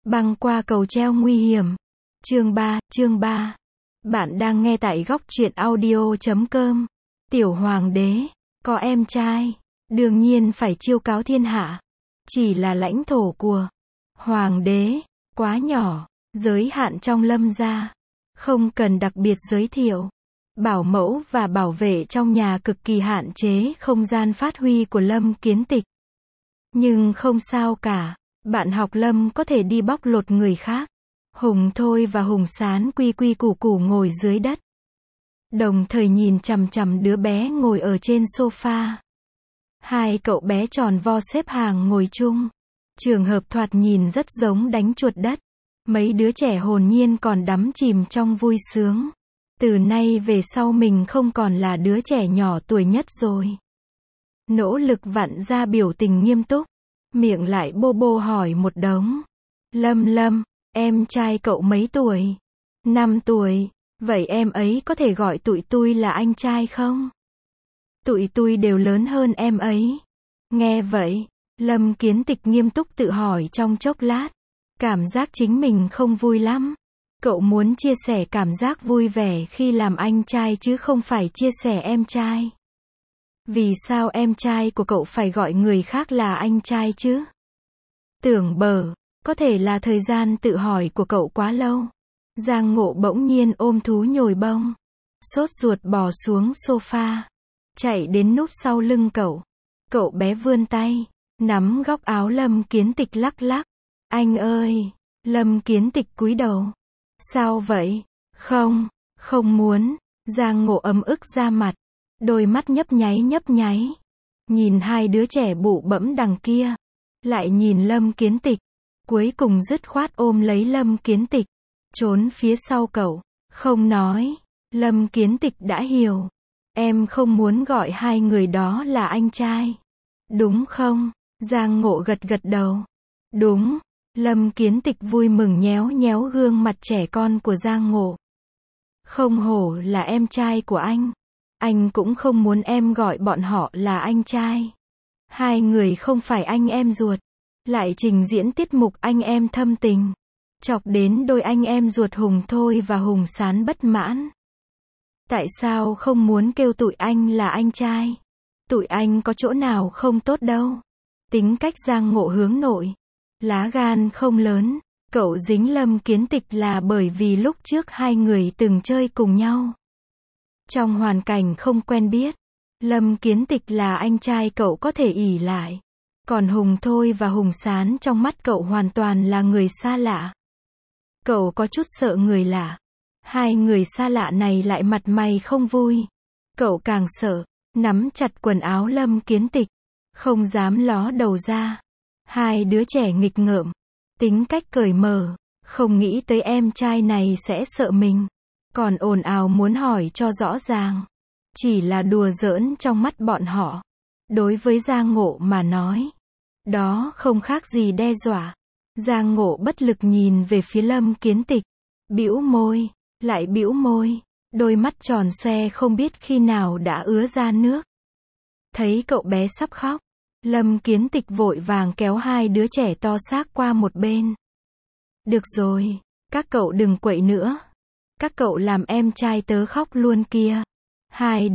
Băng qua cầu treo nguy hiểm. Chương 3. Bạn đang nghe tại góc truyện audio.com. Tiểu hoàng đế, có em trai, đương nhiên phải chiêu cáo thiên hạ. Chỉ là lãnh thổ của hoàng đế, quá nhỏ, giới hạn trong Lâm gia. Không cần đặc biệt giới thiệu. Bảo mẫu và bảo vệ trong nhà cực kỳ hạn chế không gian phát huy của Lâm Kiến Tịch. Nhưng không sao cả, bạn học Lâm có thể đi bóc lột người khác. Hùng Thôi và Hùng Sán quy quy củ củ ngồi dưới đất. Đồng thời nhìn chằm chằm đứa bé ngồi ở trên sofa. Hai cậu bé tròn vo xếp hàng ngồi chung. Trường hợp thoạt nhìn rất giống đánh chuột đất. Mấy đứa trẻ hồn nhiên còn đắm chìm trong vui sướng. Từ nay về sau mình không còn là đứa trẻ nhỏ tuổi nhất rồi. Nỗ lực vặn ra biểu tình nghiêm túc. Miệng lại bô bô hỏi một đống. Lâm, em trai cậu mấy tuổi? 5 tuổi. Vậy em ấy có thể gọi tụi tôi là anh trai không? Tụi tôi đều lớn hơn em ấy. Nghe vậy, Lâm Kiến Tịch nghiêm túc tự hỏi trong chốc lát. Cảm giác chính mình không vui lắm. Cậu muốn chia sẻ cảm giác vui vẻ khi làm anh trai chứ không phải chia sẻ em trai. Vì sao em trai của cậu phải gọi người khác là anh trai chứ? Tưởng bờ, có thể là thời gian tự hỏi của cậu quá lâu. Giang Ngộ bỗng nhiên ôm thú nhồi bông. Sốt ruột bò xuống sofa. Chạy đến núp sau lưng cậu. Cậu bé vươn tay. Nắm góc áo Lâm Kiến Tịch lắc lắc. Anh ơi! Lâm Kiến Tịch cúi đầu. Sao vậy? Không muốn. Giang Ngộ ấm ức ra mặt. Đôi mắt nhấp nháy. Nhìn hai đứa trẻ bụ bẫm đằng kia. Lại nhìn Lâm Kiến Tịch. Cuối cùng dứt khoát ôm lấy Lâm Kiến Tịch. Trốn phía sau cậu. Không nói. Lâm Kiến Tịch đã hiểu. Em không muốn gọi hai người đó là anh trai. Đúng không? Giang Ngộ gật đầu. Đúng. Lâm Kiến Tịch vui mừng nhéo gương mặt trẻ con của Giang Ngộ. Không hổ là em trai của anh. Anh cũng không muốn em gọi bọn họ là anh trai. Hai người không phải anh em ruột. Lại trình diễn tiết mục anh em thâm tình. Chọc đến đôi anh em ruột Hùng Thôi và Hùng Sán bất mãn. Tại sao không muốn kêu tụi anh là anh trai? Tụi anh có chỗ nào không tốt đâu. Tính cách Giang Ngộ hướng nội. Lá gan không lớn. Cậu dính Lâm Kiến Tịch là bởi vì lúc trước hai người từng chơi cùng nhau. Trong hoàn cảnh không quen biết, Lâm Kiến Tịch là anh trai cậu có thể ỷ lại. Còn Hùng Thôi và Hùng Sán trong mắt cậu hoàn toàn là người xa lạ. Cậu có chút sợ người lạ. Hai người xa lạ này lại mặt mày không vui. Cậu càng sợ, nắm chặt quần áo Lâm Kiến Tịch. Không dám ló đầu ra. Hai đứa trẻ nghịch ngợm. Tính cách cởi mở. Không nghĩ tới em trai này sẽ sợ mình. Còn ồn ào muốn hỏi cho rõ ràng. Chỉ là đùa giỡn trong mắt bọn họ. Đối với Giang Ngộ mà nói. Đó không khác gì đe dọa. Giang Ngộ bất lực nhìn về phía Lâm Kiến Tịch. Bĩu môi. Lại bĩu môi. Đôi mắt tròn xoe không biết khi nào đã ứa ra nước. Thấy cậu bé sắp khóc. Lâm Kiến Tịch vội vàng kéo hai đứa trẻ to xác qua một bên. Được rồi. Các cậu đừng quậy nữa. Các cậu làm em trai tớ khóc luôn kia. Hai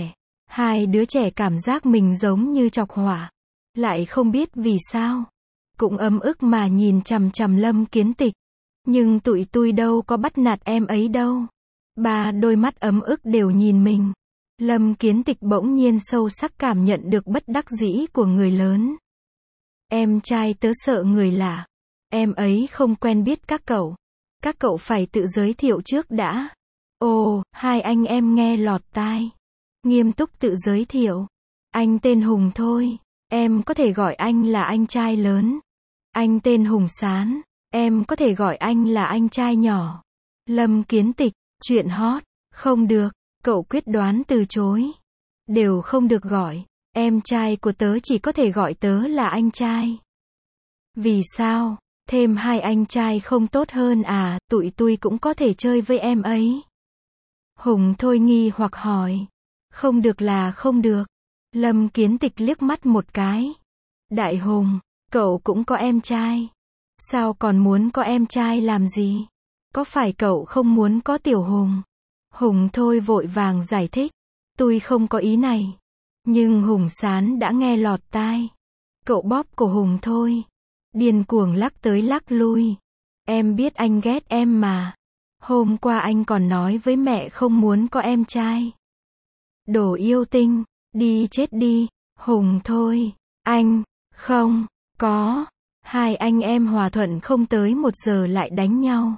đứa trẻ cảm giác mình giống như chọc hỏa. Lại không biết vì sao. Cũng ấm ức mà nhìn chằm chằm Lâm Kiến Tịch. Nhưng tụi tôi đâu có bắt nạt em ấy đâu. Ba đôi mắt ấm ức đều nhìn mình. Lâm Kiến Tịch bỗng nhiên sâu sắc cảm nhận được bất đắc dĩ của người lớn. Em trai tớ sợ người lạ. Em ấy không quen biết các cậu. Các cậu phải tự giới thiệu trước đã. Ồ, hai anh em nghe lọt tai. Nghiêm túc tự giới thiệu. Anh tên Hùng Thôi. Em có thể gọi anh là anh trai lớn. Anh tên Hùng Sán. Em có thể gọi anh là anh trai nhỏ. Lâm Kiến Tịch, chuyện hot. Không được. Cậu quyết đoán từ chối. Đều không được gọi. Em trai của tớ chỉ có thể gọi tớ là anh trai. Vì sao? Thêm hai anh trai không tốt hơn à? Tụi tôi cũng có thể chơi với em ấy. Hùng Thôi nghi hoặc hỏi. Không được là không được. Lâm Kiến Tịch liếc mắt một cái. Đại Hùng, cậu cũng có em trai. Sao còn muốn có em trai làm gì? Có phải cậu không muốn có Tiểu Hùng? Hùng Thôi vội vàng giải thích. Tôi không có ý này. Nhưng Hùng Sán đã nghe lọt tai. Cậu bóp cổ Hùng Thôi. Điên cuồng lắc tới lắc lui. Em biết anh ghét em mà. Hôm qua anh còn nói với mẹ không muốn có em trai. Đồ yêu tinh, đi chết đi, Hùng Thôi. Anh, không, có. Hai anh em hòa thuận không tới 1 giờ lại đánh nhau.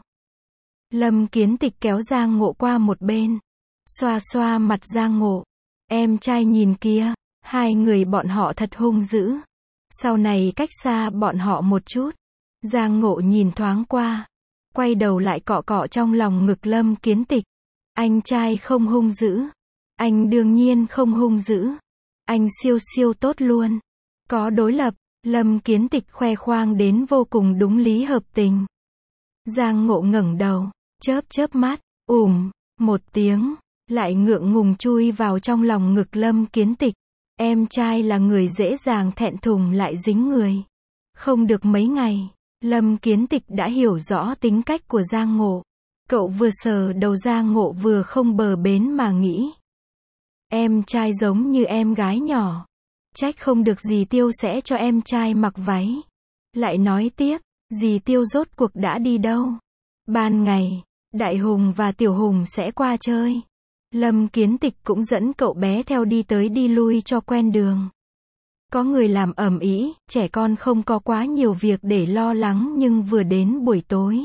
Lâm Kiến Tịch kéo Giang Ngộ qua một bên. Xoa xoa mặt Giang Ngộ. Em trai nhìn kia, hai người bọn họ thật hung dữ. Sau này cách xa bọn họ một chút. Giang Ngộ nhìn thoáng qua. Quay đầu lại cọ cọ trong lòng ngực Lâm Kiến Tịch. Anh trai không hung dữ. Anh đương nhiên không hung dữ. Anh siêu siêu tốt luôn. Có đối lập, Lâm Kiến Tịch khoe khoang đến vô cùng đúng lý hợp tình. Giang Ngộ ngẩng đầu, chớp chớp mắt, một tiếng, lại ngượng ngùng chui vào trong lòng ngực Lâm Kiến Tịch. Em trai là người dễ dàng thẹn thùng lại dính người. Không được mấy ngày, Lâm Kiến Tịch đã hiểu rõ tính cách của Giang Ngộ. Cậu vừa sờ đầu Giang Ngộ vừa không bờ bến mà nghĩ. Em trai giống như em gái nhỏ. Trách không được dì Tiêu sẽ cho em trai mặc váy. Lại nói tiếp, dì Tiêu rốt cuộc đã đi đâu? Ban ngày, Đại Hùng và Tiểu Hùng sẽ qua chơi. Lâm Kiến Tịch cũng dẫn cậu bé theo đi tới đi lui cho quen đường. Có người làm ầm ĩ, trẻ con không có quá nhiều việc để lo lắng nhưng vừa đến buổi tối.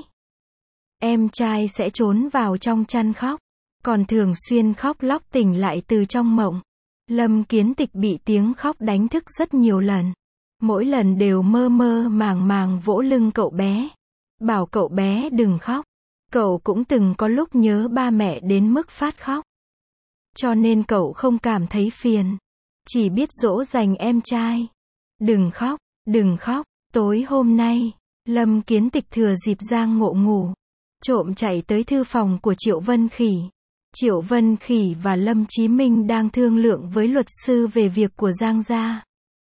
Em trai sẽ trốn vào trong chăn khóc. Còn thường xuyên khóc lóc tỉnh lại từ trong mộng. Lâm Kiến Tịch bị tiếng khóc đánh thức rất nhiều lần. Mỗi lần đều mơ mơ màng màng vỗ lưng cậu bé. Bảo cậu bé đừng khóc. Cậu cũng từng có lúc nhớ ba mẹ đến mức phát khóc. Cho nên cậu không cảm thấy phiền. Chỉ biết dỗ dành em trai. Đừng khóc, đừng khóc. Tối hôm nay, Lâm Kiến Tịch thừa dịp Giang Ngộ ngủ. Trộm chạy tới thư phòng của Triệu Vân Khỉ. Triệu Vân Khỉ và Lâm Chí Minh đang thương lượng với luật sư về việc của Giang gia.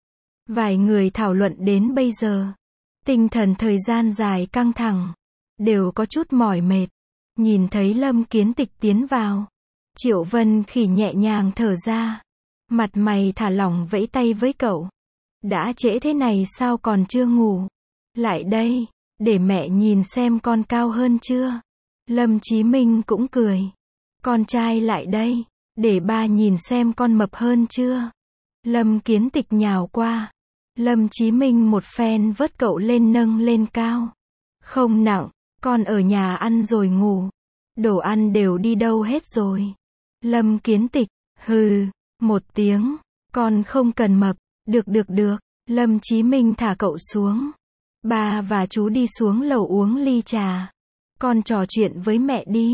Vài người thảo luận đến bây giờ. Tinh thần thời gian dài căng thẳng. Đều có chút mỏi mệt. Nhìn thấy Lâm Kiến Tịch tiến vào. Triệu Vân Khỉ nhẹ nhàng thở ra. Mặt mày thả lỏng vẫy tay với cậu. Đã trễ thế này sao còn chưa ngủ? Lại đây, để mẹ nhìn xem con cao hơn chưa? Lâm Chí Minh cũng cười. Con trai lại đây, để ba nhìn xem con mập hơn chưa? Lâm Kiến Tịch nhào qua. Lâm Chí Minh một phen vớt cậu lên nâng lên cao. Không nặng, con ở nhà ăn rồi ngủ. Đồ ăn đều đi đâu hết rồi? Lâm Kiến Tịch, hừ, một tiếng. Con không cần mập, được. Lâm Chí Minh thả cậu xuống. Ba và chú đi xuống lầu uống ly trà. Con trò chuyện với mẹ đi.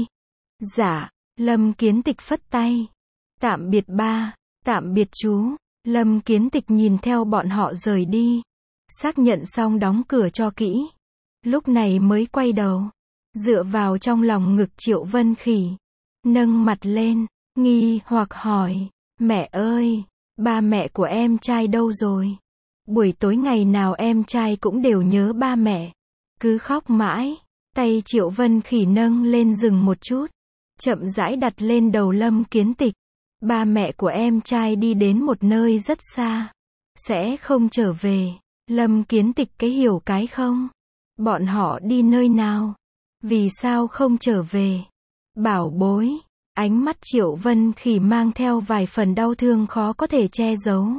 Dạ. Lâm Kiến Tịch phất tay. Tạm biệt ba, tạm biệt chú. Lâm Kiến Tịch nhìn theo bọn họ rời đi. Xác nhận xong đóng cửa cho kỹ. Lúc này mới quay đầu. Dựa vào trong lòng ngực Triệu Vân Khỉ. Nâng mặt lên, nghi hoặc hỏi. Mẹ ơi, ba mẹ của em trai đâu rồi? Buổi tối ngày nào em trai cũng đều nhớ ba mẹ. Cứ khóc mãi. Tay Triệu Vân Khỉ nâng lên dừng một chút. Chậm rãi đặt lên đầu Lâm Kiến Tịch. Ba mẹ của em trai đi đến một nơi rất xa. Sẽ không trở về. Lâm Kiến Tịch cái hiểu cái không? Bọn họ đi nơi nào? Vì sao không trở về? Bảo bối. Ánh mắt Triệu Vân Khỉ mang theo vài phần đau thương khó có thể che giấu.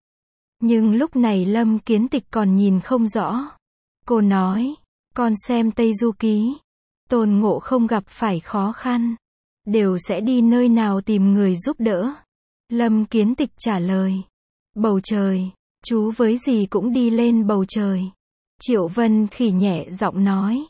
Nhưng lúc này Lâm Kiến Tịch còn nhìn không rõ. Cô nói. Con xem Tây Du Ký. Tôn Ngộ không gặp phải khó khăn. Đều sẽ đi nơi nào tìm người giúp đỡ. Lâm Kiến Tịch trả lời. Bầu trời. Chú với dì cũng đi lên bầu trời. Triệu Vân Khỉ nhẹ giọng nói.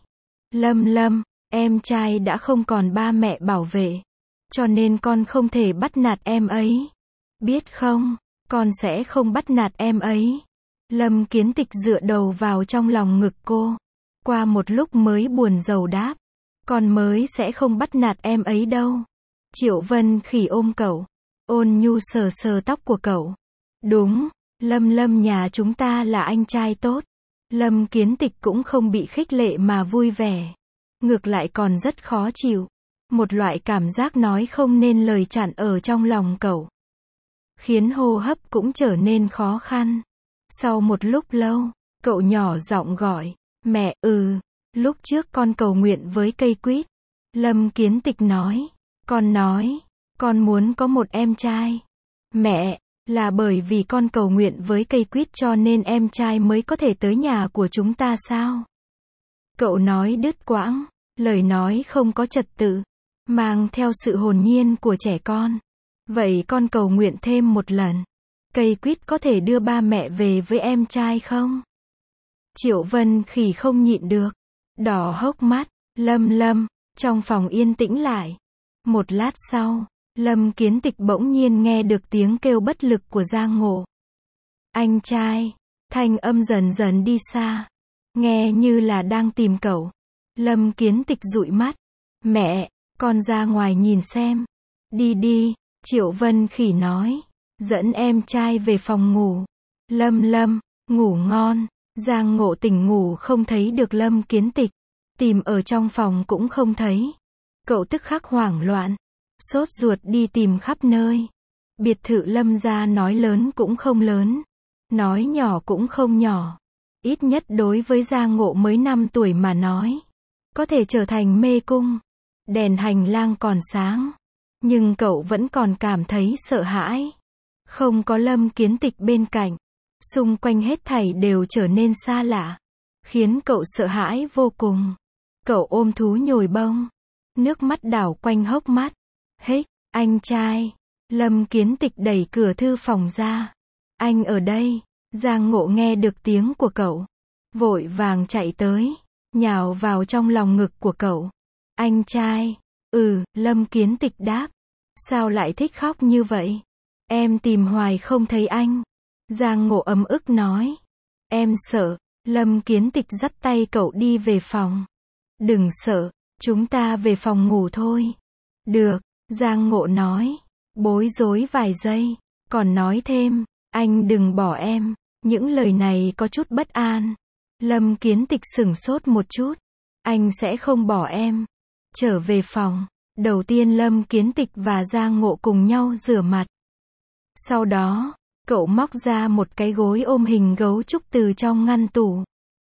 Lâm, em trai đã không còn ba mẹ bảo vệ. Cho nên con không thể bắt nạt em ấy. Biết không, con sẽ không bắt nạt em ấy. Lâm Kiến Tịch dựa đầu vào trong lòng ngực cô. Qua một lúc mới buồn rầu đáp. Con mới sẽ không bắt nạt em ấy đâu. Triệu Vân Khỉ ôm cậu. Ôn nhu sờ sờ tóc của cậu. Đúng, Lâm nhà chúng ta là anh trai tốt. Lâm Kiến Tịch cũng không bị khích lệ mà vui vẻ. Ngược lại còn rất khó chịu. Một loại cảm giác nói không nên lời chặn ở trong lòng cậu. Khiến hô hấp cũng trở nên khó khăn. Sau một lúc lâu, cậu nhỏ giọng gọi, mẹ, lúc trước con cầu nguyện với cây quýt. Lâm Kiến Tịch nói, con muốn có một em trai. Mẹ, là bởi vì con cầu nguyện với cây quýt cho nên em trai mới có thể tới nhà của chúng ta sao? Cậu nói đứt quãng, lời nói không có trật tự, mang theo sự hồn nhiên của trẻ con. Vậy con cầu nguyện thêm một lần. Cây quýt có thể đưa ba mẹ về với em trai không? Triệu Vân Khỉ không nhịn được. Đỏ hốc mắt, Lâm, trong phòng yên tĩnh lại. Một lát sau, Lâm Kiến Tịch bỗng nhiên nghe được tiếng kêu bất lực của Giang Ngộ. Anh trai, thanh âm dần dần đi xa. Nghe như là đang tìm cậu. Lâm Kiến Tịch dụi mắt. Mẹ, con ra ngoài nhìn xem. Đi, Triệu Vân Khỉ nói. Dẫn em trai về phòng ngủ. Lâm, ngủ ngon. Giang Ngộ tỉnh ngủ không thấy được Lâm Kiến Tịch. Tìm ở trong phòng cũng không thấy. Cậu tức khắc hoảng loạn. Sốt ruột đi tìm khắp nơi. Biệt thự Lâm gia nói lớn cũng không lớn. Nói nhỏ cũng không nhỏ. Ít nhất đối với Giang Ngộ mới 5 tuổi mà nói. Có thể trở thành mê cung. Đèn hành lang còn sáng. Nhưng cậu vẫn còn cảm thấy sợ hãi. Không có Lâm Kiến Tịch bên cạnh. Xung quanh hết thảy đều trở nên xa lạ. Khiến cậu sợ hãi vô cùng. Cậu ôm thú nhồi bông. Nước mắt đảo quanh hốc mắt. Hích, anh trai. Lâm Kiến Tịch đẩy cửa thư phòng ra. Anh ở đây. Giang Ngộ nghe được tiếng của cậu. Vội vàng chạy tới. Nhào vào trong lòng ngực của cậu. Anh trai. Lâm Kiến Tịch đáp. Sao lại thích khóc như vậy? Em tìm hoài không thấy anh. Giang Ngộ ấm ức nói. Em sợ. Lâm Kiến Tịch dắt tay cậu đi về phòng. Đừng sợ. Chúng ta về phòng ngủ thôi. Được. Giang Ngộ nói. Bối rối vài giây. Còn nói thêm. Anh đừng bỏ em. Những lời này có chút bất an. Lâm Kiến Tịch sửng sốt một chút. Anh sẽ không bỏ em. Trở về phòng. Đầu tiên Lâm Kiến Tịch và Giang Ngộ cùng nhau rửa mặt. Sau đó, cậu móc ra một cái gối ôm hình gấu trúc từ trong ngăn tủ.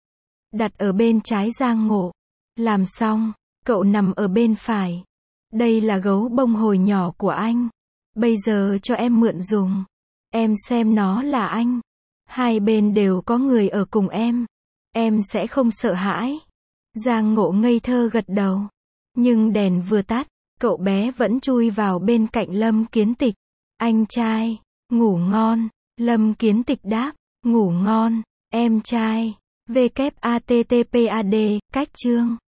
Đặt ở bên trái Giang Ngộ. Làm xong, cậu nằm ở bên phải. Đây là gấu bông hồi nhỏ của anh. Bây giờ cho em mượn dùng. Em xem nó là anh. Hai bên đều có người ở cùng em. Em sẽ không sợ hãi. Giang Ngộ ngây thơ gật đầu. Nhưng đèn vừa tắt, cậu bé vẫn chui vào bên cạnh Lâm Kiến Tịch. Anh trai, ngủ ngon. Lâm Kiến Tịch đáp, ngủ ngon, em trai. WATTPAD, cách chương.